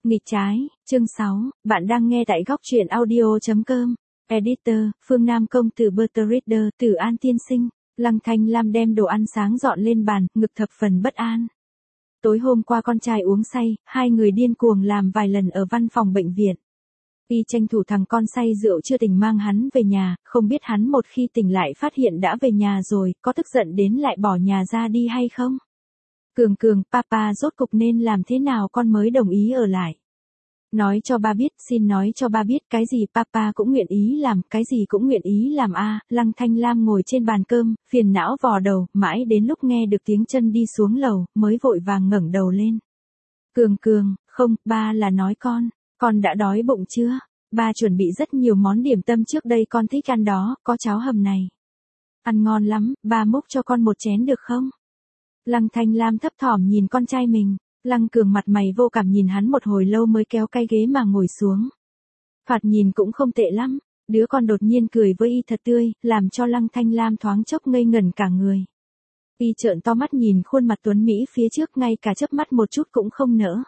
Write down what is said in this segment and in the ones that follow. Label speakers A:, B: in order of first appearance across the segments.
A: Nghịch trái, chương 6, bạn đang nghe tại góc truyện audio.com. Editor, Phương Nam công tử Bertrand, Tử An tiên sinh. Lăng Thanh Lam đem đồ ăn sáng dọn lên bàn, ngực thập phần bất an. Tối hôm qua con trai uống say, hai người điên cuồng làm vài lần ở văn phòng bệnh viện. Y tranh thủ thằng con say rượu chưa tỉnh mang hắn về nhà, không biết hắn một khi tỉnh lại phát hiện đã về nhà rồi, có tức giận đến lại bỏ nhà ra đi hay không? Cường, papa rốt cục nên làm thế nào con mới đồng ý ở lại? Nói cho ba biết, xin nói cho ba biết, cái gì papa cũng nguyện ý làm, cái gì cũng nguyện ý làm a. Lăng Thanh Lam ngồi trên bàn cơm, phiền não vò đầu, mãi đến lúc nghe được tiếng chân đi xuống lầu, mới vội vàng ngẩng đầu lên. Cường, không, ba là nói con đã đói bụng chưa? Ba chuẩn bị rất nhiều món điểm tâm trước đây con thích ăn đó, có cháo hầm này. Ăn ngon lắm, ba múc cho con một chén được không? Lăng Thanh Lam thấp thỏm nhìn con trai mình. Lăng Cường mặt mày vô cảm nhìn hắn một hồi lâu mới kéo cái ghế mà ngồi xuống. Thoạt nhìn cũng không tệ lắm, đứa con đột nhiên cười với y thật tươi, làm cho Lăng Thanh Lam thoáng chốc ngây ngẩn cả người. Y trợn to mắt nhìn khuôn mặt tuấn Mỹ phía trước, ngay cả chớp mắt một chút cũng không nỡ.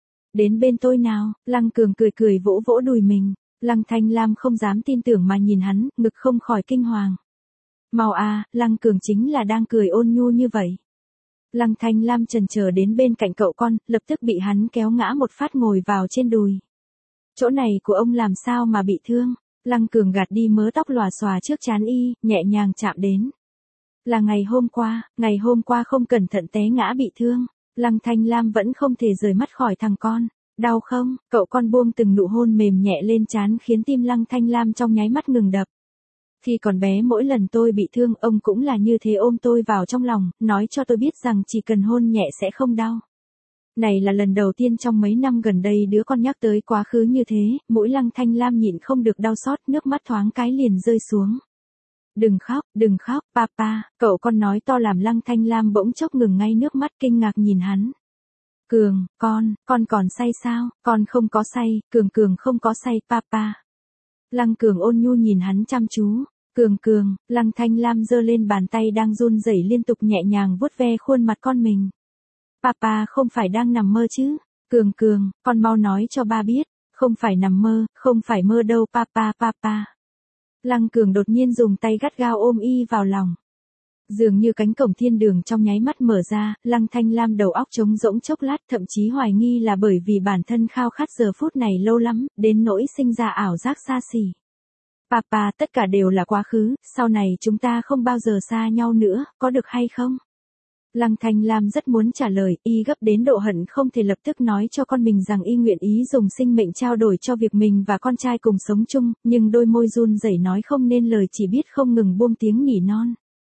A: Đến bên tôi nào, Lăng Cường cười vỗ vỗ đùi mình. Lăng Thanh Lam không dám tin tưởng mà nhìn hắn, ngực không khỏi kinh hoàng. Mau à, Lăng Cường chính là đang cười ôn nhu như vậy. Lăng Thanh Lam chần chờ đến bên cạnh cậu con, lập tức bị hắn kéo ngã một phát ngồi vào trên đùi. Chỗ này của ông làm sao mà bị thương? Lăng Cường gạt đi mớ tóc lòa xòa trước trán y, nhẹ nhàng chạm đến. Là ngày hôm qua không cẩn thận té ngã bị thương. Lăng Thanh Lam vẫn không thể rời mắt khỏi thằng con. Đau không? Cậu con buông từng nụ hôn mềm nhẹ lên trán khiến tim Lăng Thanh Lam trong nháy mắt ngừng đập. Khi còn bé mỗi lần tôi bị thương ông cũng là như thế, ôm tôi vào trong lòng, nói cho tôi biết rằng chỉ cần hôn nhẹ sẽ không đau. Này là lần đầu tiên trong mấy năm gần đây đứa con nhắc tới quá khứ như thế, mũi Lăng Thanh Lam nhịn không được đau xót, nước mắt thoáng cái liền rơi xuống. Đừng khóc, papa, cậu con nói to làm Lăng Thanh Lam bỗng chốc ngừng ngay nước mắt, kinh ngạc nhìn hắn. Cường, con còn say sao? Con không có say, Cường không có say papa. Lăng Cường ôn nhu nhìn hắn chăm chú. Cường, Lăng Thanh Lam giơ lên bàn tay đang run rẩy liên tục nhẹ nhàng vuốt ve khuôn mặt con mình. Papa không phải đang nằm mơ chứ? Cường, con mau nói cho ba biết, không phải nằm mơ, không phải mơ đâu papa. Lăng Cường đột nhiên dùng tay gắt gao ôm y vào lòng. Dường như cánh cổng thiên đường trong nháy mắt mở ra, Lăng Thanh Lam đầu óc trống rỗng chốc lát, thậm chí hoài nghi là bởi vì bản thân khao khát giờ phút này lâu lắm, đến nỗi sinh ra ảo giác xa xỉ. Papa, tất cả đều là quá khứ, sau này chúng ta không bao giờ xa nhau nữa, có được hay không? Lăng Thanh Lam rất muốn trả lời, y gấp đến độ hận không thể lập tức nói cho con mình rằng y nguyện ý dùng sinh mệnh trao đổi cho việc mình và con trai cùng sống chung, nhưng đôi môi run rẩy nói không nên lời, chỉ biết không ngừng buông tiếng nỉ non.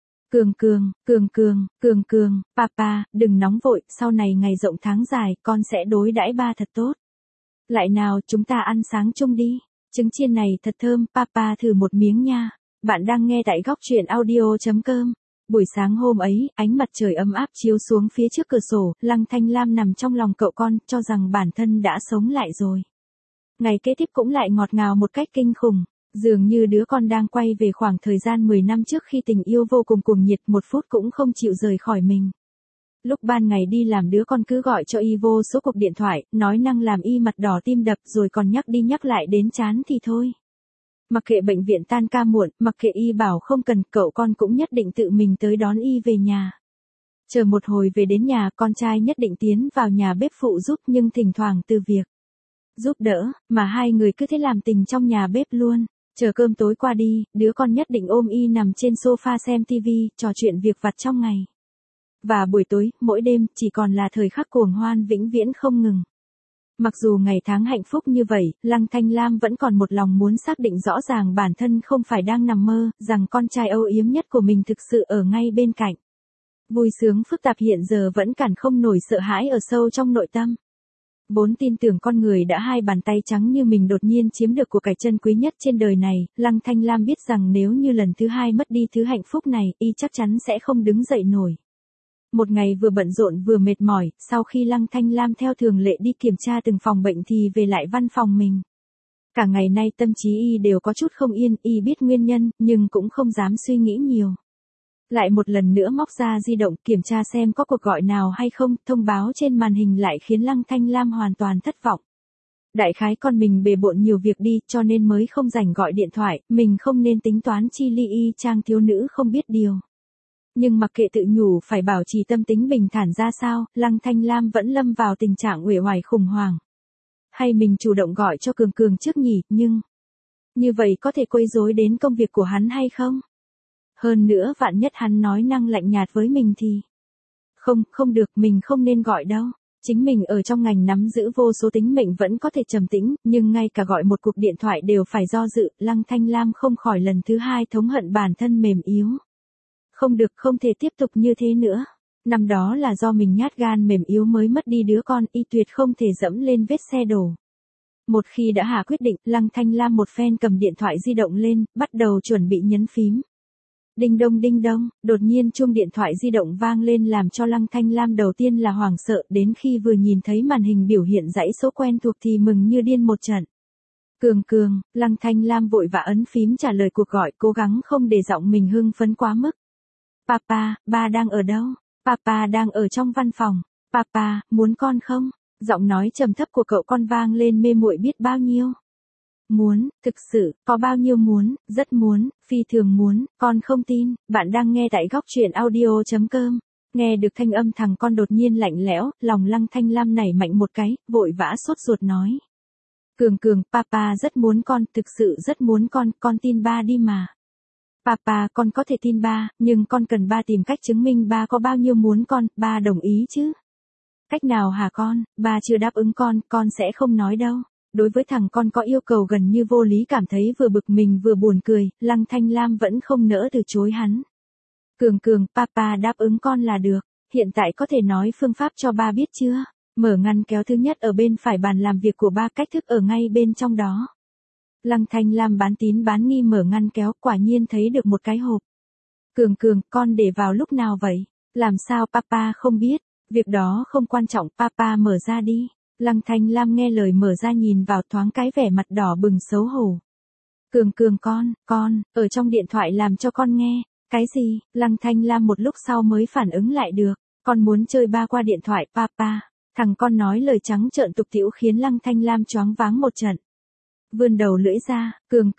A: Cường, papa, đừng nóng vội, sau này ngày rộng tháng dài, con sẽ đối đãi ba thật tốt. Lại nào, chúng ta ăn sáng chung đi. Trứng chiên này thật thơm, papa thử một miếng nha. Bạn đang nghe tại góc truyện audio.com. Buổi sáng hôm ấy, ánh mặt trời ấm áp chiếu xuống phía trước cửa sổ, Lăng Thanh Lam nằm trong lòng cậu con, cho rằng bản thân đã sống lại rồi. Ngày kế tiếp cũng lại ngọt ngào một cách kinh khủng. Dường như đứa con đang quay về khoảng thời gian 10 năm trước khi tình yêu vô cùng cuồng nhiệt, một phút cũng không chịu rời khỏi mình. Lúc ban ngày đi làm đứa con cứ gọi cho y vô số cuộc điện thoại, nói năng làm y mặt đỏ tim đập, rồi còn nhắc đi nhắc lại đến chán thì thôi. Mặc kệ bệnh viện tan ca muộn, mặc kệ y bảo không cần, cậu con cũng nhất định tự mình tới đón y về nhà. Chờ một hồi về đến nhà, con trai nhất định tiến vào nhà bếp phụ giúp, nhưng thỉnh thoảng từ việc giúp đỡ, mà hai người cứ thế làm tình trong nhà bếp luôn. Chờ cơm tối qua đi, đứa con nhất định ôm y nằm trên sofa xem tivi, trò chuyện việc vặt trong ngày. Và buổi tối, mỗi đêm, chỉ còn là thời khắc cuồng hoan vĩnh viễn không ngừng. Mặc dù ngày tháng hạnh phúc như vậy, Lăng Thanh Lam vẫn còn một lòng muốn xác định rõ ràng bản thân không phải đang nằm mơ, rằng con trai âu yếm nhất của mình thực sự ở ngay bên cạnh. Vui sướng phức tạp hiện giờ vẫn cản không nổi sợ hãi ở sâu trong nội tâm. Vốn tin tưởng con người đã hai bàn tay trắng như mình đột nhiên chiếm được của cải chân quý nhất trên đời này, Lăng Thanh Lam biết rằng nếu như lần thứ hai mất đi thứ hạnh phúc này, y chắc chắn sẽ không đứng dậy nổi. Một ngày vừa bận rộn vừa mệt mỏi, sau khi Lăng Thanh Lam theo thường lệ đi kiểm tra từng phòng bệnh thì về lại văn phòng mình. Cả ngày nay tâm trí y đều có chút không yên, y biết nguyên nhân, nhưng cũng không dám suy nghĩ nhiều. Lại một lần nữa móc ra di động kiểm tra xem có cuộc gọi nào hay không, thông báo trên màn hình lại khiến Lăng Thanh Lam hoàn toàn thất vọng. Đại khái con mình bề bộn nhiều việc đi cho nên mới không rảnh gọi điện thoại, mình không nên tính toán chi ly y chang thiếu nữ không biết điều. Nhưng mặc kệ tự nhủ phải bảo trì tâm tính bình thản ra sao, Lăng Thanh Lam vẫn lâm vào tình trạng uể oải khủng hoảng. Hay mình chủ động gọi cho Cường Cường trước nhỉ, nhưng như vậy có thể quấy rối đến công việc của hắn hay không? Hơn nữa vạn nhất hắn nói năng lạnh nhạt với mình thì... Không được, mình không nên gọi đâu. Chính mình ở trong ngành nắm giữ vô số tính mệnh vẫn có thể trầm tĩnh, nhưng ngay cả gọi một cuộc điện thoại đều phải do dự, Lăng Thanh Lam không khỏi lần thứ hai thống hận bản thân mềm yếu. Không được, không thể tiếp tục như thế nữa. Năm đó là do mình nhát gan mềm yếu mới mất đi đứa con, y tuyệt không thể dẫm lên vết xe đổ. Một khi đã hạ quyết định, Lăng Thanh Lam một phen cầm điện thoại di động lên, bắt đầu chuẩn bị nhấn phím. Đinh đông, đột nhiên chuông điện thoại di động vang lên làm cho Lăng Thanh Lam đầu tiên là hoảng sợ, đến khi vừa nhìn thấy màn hình biểu hiện dãy số quen thuộc thì mừng như điên một trận. Cường, Lăng Thanh Lam vội vã ấn phím trả lời cuộc gọi, cố gắng không để giọng mình hưng phấn quá mức. Papa, ba đang ở đâu? Papa đang ở trong văn phòng. Papa, muốn con không? Giọng nói trầm thấp của cậu con vang lên mê muội biết bao nhiêu. Muốn, thực sự, có bao nhiêu muốn, rất muốn, phi thường muốn, con không tin, bạn đang nghe tại góc truyện audio.com. Nghe được thanh âm thằng con đột nhiên lạnh lẽo, lòng Lăng Thanh Lam nảy mạnh một cái, vội vã sốt ruột nói. Cường, papa rất muốn con, thực sự rất muốn con tin ba đi mà. Papa, con có thể tin ba, nhưng con cần ba tìm cách chứng minh ba có bao nhiêu muốn con, ba đồng ý chứ. Cách nào hả con, ba chưa đáp ứng con sẽ không nói đâu. Đối với thằng con có yêu cầu gần như vô lý cảm thấy vừa bực mình vừa buồn cười, Lăng Thanh Lam vẫn không nỡ từ chối hắn. Cường, papa đáp ứng con là được, hiện tại có thể nói phương pháp cho ba biết chưa? Mở ngăn kéo thứ nhất ở bên phải bàn làm việc của ba, cách thức ở ngay bên trong đó. Lăng Thanh Lam bán tín bán nghi mở ngăn kéo, quả nhiên thấy được một cái hộp. Cường, con để vào lúc nào vậy? Làm sao papa không biết? Việc đó không quan trọng, papa mở ra đi. Lăng Thanh Lam nghe lời mở ra nhìn vào thoáng cái vẻ mặt đỏ bừng xấu hổ. Cường, con, ở trong điện thoại làm cho con nghe. Cái gì? Lăng Thanh Lam một lúc sau mới phản ứng lại được. Con muốn chơi ba qua điện thoại, papa. Thằng con nói lời trắng trợn tục tĩu khiến Lăng Thanh Lam choáng váng một trận. Vươn đầu lưỡi ra, Cường,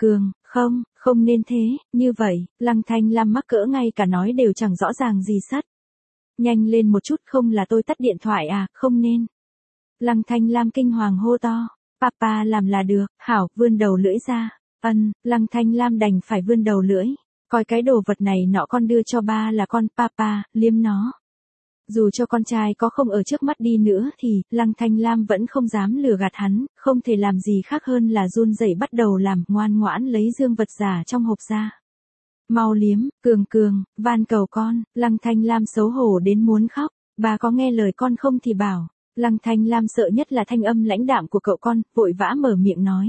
A: không nên thế, như vậy, Lăng Thanh Lam mắc cỡ ngay cả nói đều chẳng rõ ràng gì sắt. Nhanh lên một chút, không là tôi tắt điện thoại à, không nên. Lăng Thanh Lam kinh hoàng hô to, papa làm là được, hảo, vươn đầu lưỡi ra, Lăng Thanh Lam đành phải vươn đầu lưỡi, coi cái đồ vật này nọ con đưa cho ba là con, papa, liếm nó. Dù cho con trai có không ở trước mắt đi nữa thì, Lăng Thanh Lam vẫn không dám lừa gạt hắn, không thể làm gì khác hơn là run rẩy bắt đầu làm, ngoan ngoãn lấy dương vật giả trong hộp ra. Mau liếm, Cường, van cầu con, Lăng Thanh Lam xấu hổ đến muốn khóc, bà có nghe lời con không thì bảo. Lăng Thanh Lam sợ nhất là thanh âm lãnh đạm của cậu con, vội vã mở miệng nói.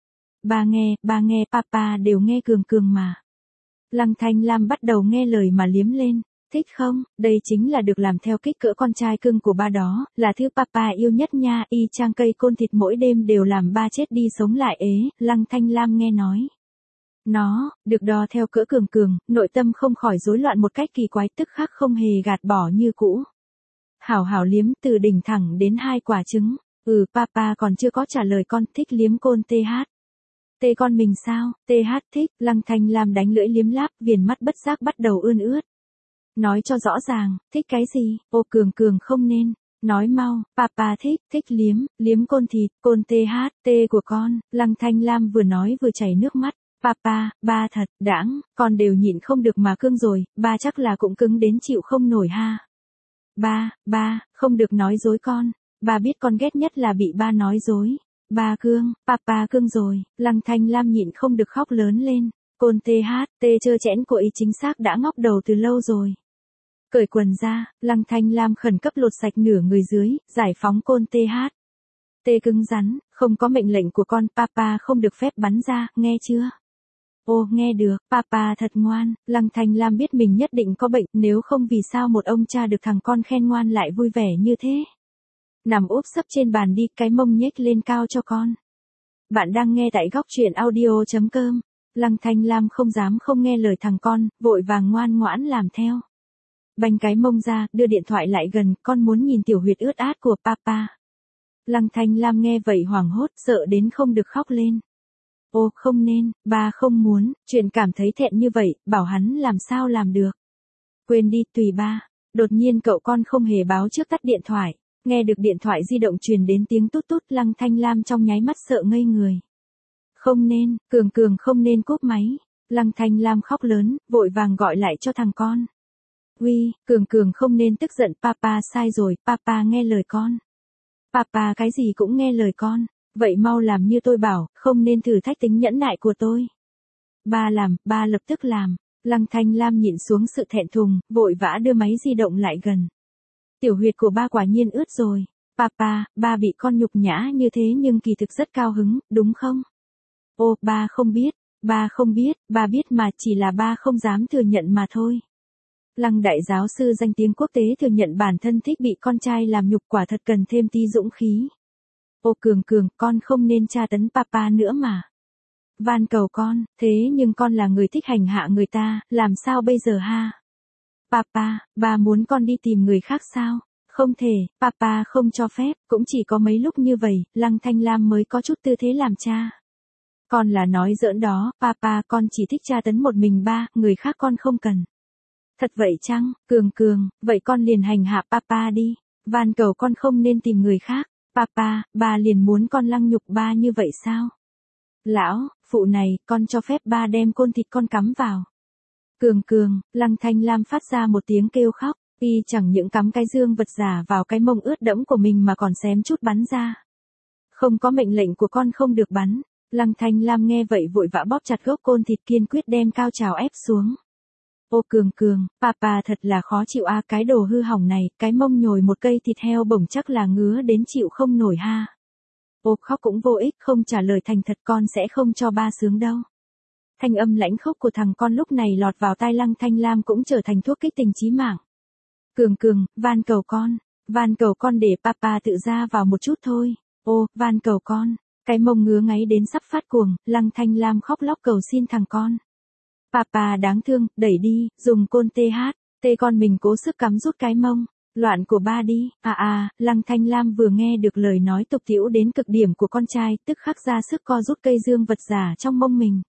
A: Ba nghe, papa đều nghe Cường mà. Lăng Thanh Lam bắt đầu nghe lời mà liếm lên. Thích không? Đây chính là được làm theo kích cỡ con trai cưng của ba đó, là thứ papa yêu nhất nha, y chang cây côn thịt mỗi đêm đều làm ba chết đi sống lại ế, Lăng Thanh Lam nghe nói. Nó, được đo theo cỡ Cường, nội tâm không khỏi rối loạn một cách kỳ quái, tức khắc không hề gạt bỏ như cũ. Hảo liếm từ đỉnh thẳng đến hai quả trứng, papa còn chưa có trả lời con, thích liếm côn TH. Tê con mình sao, TH thích, Lăng Thanh Lam đánh lưỡi liếm láp, viền mắt bất giác bắt đầu ươn ướt. Nói cho rõ ràng, thích cái gì, ô Cường không nên, nói mau, papa thích liếm côn thịt, côn TH, của con, Lăng Thanh Lam vừa nói vừa chảy nước mắt, papa, ba thật, đãng, con đều nhịn không được mà cưng rồi, ba chắc là cũng cứng đến chịu không nổi ha. Ba, không được nói dối con, ba biết con ghét nhất là bị ba nói dối, ba cương, papa cương rồi, Lăng Thanh Lam nhịn không được khóc lớn lên, côn TH, trơ chẽn của ý chính xác đã ngóc đầu từ lâu rồi. Cởi quần ra, Lăng Thanh Lam khẩn cấp lột sạch nửa người dưới, giải phóng côn TH. Cứng rắn, không có mệnh lệnh của con, papa không được phép bắn ra, nghe chưa? Ô, nghe được, papa thật ngoan, Lăng Thanh Lam biết mình nhất định có bệnh, nếu không vì sao một ông cha được thằng con khen ngoan lại vui vẻ như thế. Nằm úp sấp trên bàn đi, cái mông nhếch lên cao cho con. Bạn đang nghe tại góc truyện audio.com. Lăng Thanh Lam không dám không nghe lời thằng con, vội vàng ngoan ngoãn làm theo. Bành cái mông ra, đưa điện thoại lại gần, con muốn nhìn tiểu huyệt ướt át của papa. Lăng Thanh Lam nghe vậy hoảng hốt, sợ đến không được khóc lên. Ô không nên, ba không muốn, chuyện cảm thấy thẹn như vậy, bảo hắn làm sao làm được. Quên đi, tùy ba. Đột nhiên cậu con không hề báo trước tắt điện thoại. Nghe được điện thoại di động truyền đến tiếng tút tút, Lăng Thanh Lam trong nháy mắt sợ ngây người. Không nên, Cường không nên cúp máy. Lăng Thanh Lam khóc lớn, vội vàng gọi lại cho thằng con. Uy, Cường không nên tức giận, papa sai rồi, papa nghe lời con. Papa cái gì cũng nghe lời con, vậy mau làm như tôi bảo, không nên thử thách tính nhẫn nại của tôi. Ba làm, ba lập tức làm. Lăng Thanh Lam nhịn xuống sự thẹn thùng, vội vã đưa máy di động lại gần. Tiểu huyệt của ba quả nhiên ướt rồi. Papa, ba bị con nhục nhã như thế nhưng kỳ thực rất cao hứng, đúng không? Ô, ba không biết, ba biết mà chỉ là ba không dám thừa nhận mà thôi. Lăng đại giáo sư danh tiếng quốc tế thừa nhận bản thân thích bị con trai làm nhục, quả thật cần thêm tí dũng khí. Ô Cường, con không nên tra tấn papa nữa mà. Van cầu con, thế nhưng con là người thích hành hạ người ta, làm sao bây giờ ha? Papa, ba muốn con đi tìm người khác sao? Không thể, papa không cho phép, cũng chỉ có mấy lúc như vậy, Lăng Thanh Lam mới có chút tư thế làm cha. Con là nói giỡn đó, papa con chỉ thích tra tấn một mình ba, người khác con không cần. Thật vậy chăng, Cường, vậy con liền hành hạ papa đi, van cầu con không nên tìm người khác, papa, ba liền muốn con lăng nhục ba như vậy sao? Lão, phụ này, con cho phép ba đem côn thịt con cắm vào. Cường, Lăng Thanh Lam phát ra một tiếng kêu khóc, y chẳng những cắm cái dương vật giả vào cái mông ướt đẫm của mình mà còn xém chút bắn ra. Không có mệnh lệnh của con không được bắn. Lăng Thanh Lam nghe vậy vội vã bóp chặt gốc côn thịt, kiên quyết đem cao trào ép xuống. Ô Cường, papa thật là khó chịu a, cái đồ hư hỏng này, cái mông nhồi một cây thịt heo bổng chắc là ngứa đến chịu không nổi ha. Ô khóc cũng vô ích, không trả lời thành thật, con sẽ không cho ba sướng đâu. Thanh âm lãnh khốc của thằng con lúc này lọt vào tai Lăng Thanh Lam cũng trở thành thuốc kích tình chí mạng. Cường, van cầu con để papa tự ra vào một chút thôi. Ô, van cầu con. Cái mông ngứa ngáy đến sắp phát cuồng, Lăng Thanh Lam khóc lóc cầu xin thằng con. Papa đáng thương, đẩy đi, dùng côn tê con mình cố sức cắm rút cái mông. Loạn của ba đi, Lăng Thanh Lam vừa nghe được lời nói tục tĩu đến cực điểm của con trai, tức khắc ra sức co rút cây dương vật giả trong mông mình.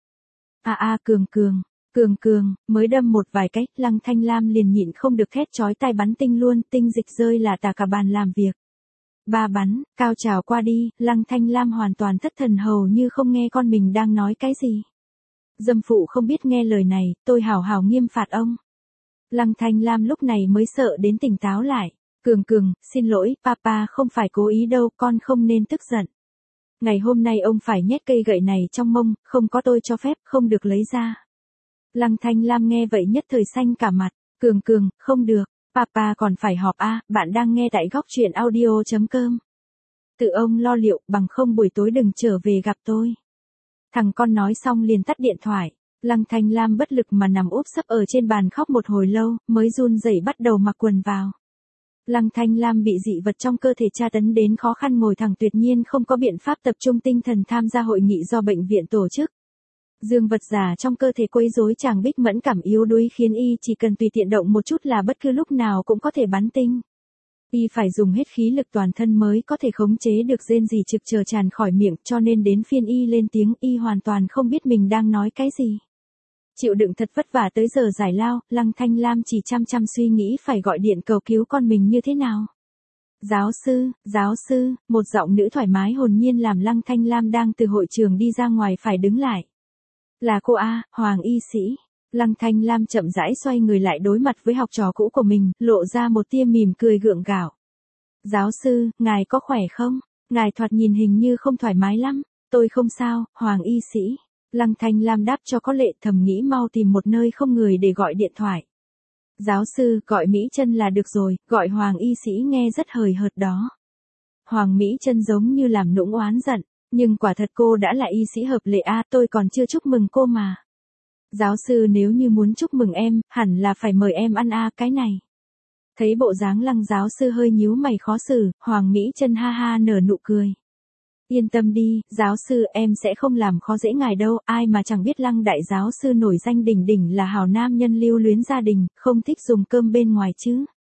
A: Cường, mới đâm một vài cách, Lăng Thanh Lam liền nhịn không được thét chói tai bắn tinh luôn, tinh dịch rơi là tả cả bàn làm việc. Ba bắn, cao trào qua đi, Lăng Thanh Lam hoàn toàn thất thần hầu như không nghe con mình đang nói cái gì. Dâm phụ không biết nghe lời này, tôi hảo nghiêm phạt ông. Lăng Thanh Lam lúc này mới sợ đến tỉnh táo lại. Cường, xin lỗi, papa không phải cố ý đâu, con không nên tức giận. Ngày hôm nay ông phải nhét cây gậy này trong mông, không có tôi cho phép, không được lấy ra. Lăng Thanh Lam nghe vậy nhất thời xanh cả mặt. Cường, không được, papa còn phải họp bạn đang nghe tại góc truyện audio.com. Tự ông lo liệu, bằng không buổi tối đừng trở về gặp tôi. Thằng con nói xong liền tắt điện thoại. Lăng Thanh Lam bất lực mà nằm úp sấp ở trên bàn khóc một hồi lâu, mới run rẩy bắt đầu mặc quần vào. Lăng Thanh Lam bị dị vật trong cơ thể tra tấn đến khó khăn ngồi thẳng, tuyệt nhiên không có biện pháp tập trung tinh thần tham gia hội nghị do bệnh viện tổ chức. Dương vật giả trong cơ thể quấy rối chàng Bích mẫn cảm yếu đuối khiến y chỉ cần tùy tiện động một chút là bất cứ lúc nào cũng có thể bắn tinh. Y phải dùng hết khí lực toàn thân mới có thể khống chế được rên rỉ trực chờ tràn khỏi miệng, cho nên đến phiên y lên tiếng y hoàn toàn không biết mình đang nói cái gì. Chịu đựng thật vất vả tới giờ giải lao, Lăng Thanh Lam chỉ chăm suy nghĩ phải gọi điện cầu cứu con mình như thế nào. Giáo sư, một giọng nữ thoải mái hồn nhiên làm Lăng Thanh Lam đang từ hội trường đi ra ngoài phải đứng lại. Là cô Hoàng y sĩ. Lăng Thanh Lam chậm rãi xoay người lại đối mặt với học trò cũ của mình, lộ ra một tia mỉm cười gượng gạo. Giáo sư, ngài có khỏe không? Ngài thoạt nhìn hình như không thoải mái lắm. Tôi không sao, Hoàng y sĩ. Lăng Thanh Lam đáp cho có lệ, thầm nghĩ mau tìm một nơi không người để gọi điện thoại. Giáo sư, gọi Mỹ Chân là được rồi, gọi Hoàng y sĩ nghe rất hời hợt đó. Hoàng Mỹ Chân giống như làm nũng oán giận, nhưng quả thật cô đã là y sĩ hợp lệ tôi còn chưa chúc mừng cô mà. Giáo sư nếu như muốn chúc mừng em, hẳn là phải mời em ăn cái này. Thấy bộ dáng Lăng giáo sư hơi nhíu mày khó xử, Hoàng Mỹ Chân ha ha nở nụ cười. Yên tâm đi, giáo sư, em sẽ không làm khó dễ ngài đâu, ai mà chẳng biết Lăng đại giáo sư nổi danh đỉnh đỉnh là hào nam nhân lưu luyến gia đình, không thích dùng cơm bên ngoài chứ.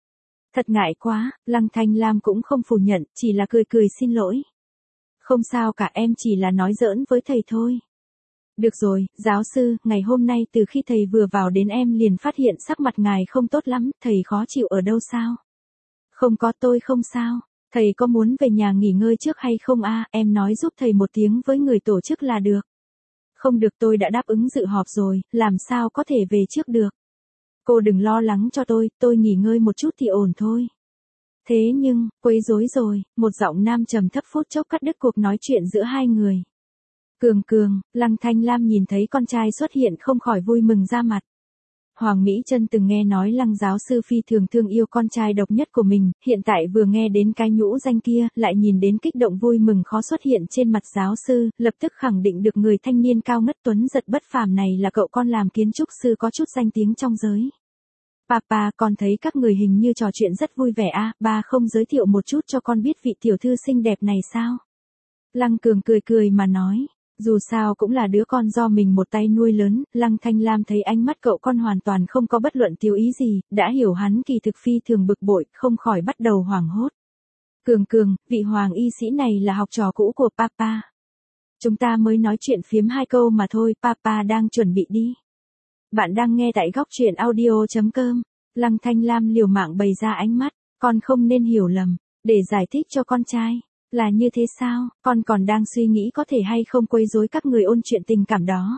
A: Thật ngại quá, Lăng Thanh Lam cũng không phủ nhận, chỉ là cười cười xin lỗi. Không sao cả, em chỉ là nói giỡn với thầy thôi. Được rồi, giáo sư, ngày hôm nay từ khi thầy vừa vào đến em liền phát hiện sắc mặt ngài không tốt lắm, thầy khó chịu ở đâu sao? Không có, tôi không sao. Thầy có muốn về nhà nghỉ ngơi trước hay không a? Em nói giúp thầy một tiếng với người tổ chức là được. Không được, tôi đã đáp ứng dự họp rồi, làm sao có thể về trước được. Cô đừng lo lắng cho tôi nghỉ ngơi một chút thì ổn thôi. Thế nhưng, quấy rối rồi, một giọng nam trầm thấp phút chốc cắt đứt cuộc nói chuyện giữa hai người. Cường, Lăng Thanh Lam nhìn thấy con trai xuất hiện không khỏi vui mừng ra mặt. Hoàng Mỹ Trân từng nghe nói Lăng giáo sư phi thường thương yêu con trai độc nhất của mình, hiện tại vừa nghe đến cái nhũ danh kia, lại nhìn đến kích động vui mừng khó xuất hiện trên mặt giáo sư, lập tức khẳng định được người thanh niên cao ngất tuấn giật bất phàm này là cậu con làm kiến trúc sư có chút danh tiếng trong giới. Papa, con thấy các người hình như trò chuyện rất vui vẻ a, ba không giới thiệu một chút cho con biết vị tiểu thư xinh đẹp này sao? Lăng Cường cười mà nói. Dù sao cũng là đứa con do mình một tay nuôi lớn, Lăng Thanh Lam thấy ánh mắt cậu con hoàn toàn không có bất luận tiêu ý gì, đã hiểu hắn kỳ thực phi thường bực bội, không khỏi bắt đầu hoảng hốt. Cường, vị hoàng y sĩ này là học trò cũ của Papa. Chúng ta mới nói chuyện phiếm 2 câu mà thôi, Papa đang chuẩn bị đi. Bạn đang nghe tại góc truyện audio.com. Lăng Thanh Lam liều mạng bày ra ánh mắt, con không nên hiểu lầm, để giải thích cho con trai. Là như thế sao, con còn đang suy nghĩ có thể hay không quấy rối các người ôn chuyện tình cảm đó.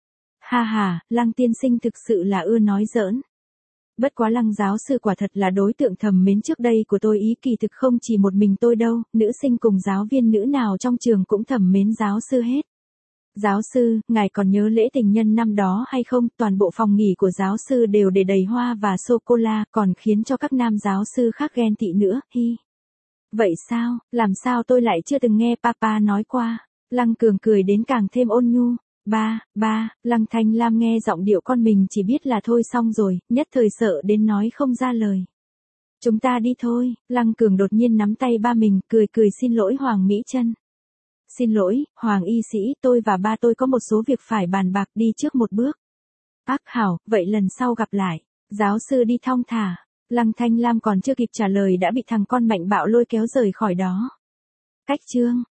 A: Ha, Lăng tiên sinh thực sự là ưa nói giỡn. Bất quá Lăng giáo sư quả thật là đối tượng thầm mến trước đây của tôi, ý kỳ thực không chỉ một mình tôi đâu, nữ sinh cùng giáo viên nữ nào trong trường cũng thầm mến giáo sư hết. Giáo sư, ngài còn nhớ lễ tình nhân năm đó hay không? Toàn bộ phòng nghỉ của giáo sư đều để đầy hoa và sô-cô-la, còn khiến cho các nam giáo sư khác ghen tị nữa, hi. Vậy sao, làm sao tôi lại chưa từng nghe Papa nói qua? Lăng Cường cười đến càng thêm ôn nhu. Ba, Lăng Thanh Lam nghe giọng điệu con mình chỉ biết là thôi xong rồi, nhất thời sợ đến nói không ra lời. Chúng ta đi thôi, Lăng Cường đột nhiên nắm tay ba mình, cười xin lỗi Hoàng Mỹ Trân. Xin lỗi, Hoàng y sĩ, tôi và ba tôi có một số việc phải bàn bạc, đi trước một bước. Hảo, vậy lần sau gặp lại. Giáo sư đi thong thả. Lăng Thanh Lam còn chưa kịp trả lời đã bị thằng con mạnh bạo lôi kéo rời khỏi đó. Cách chương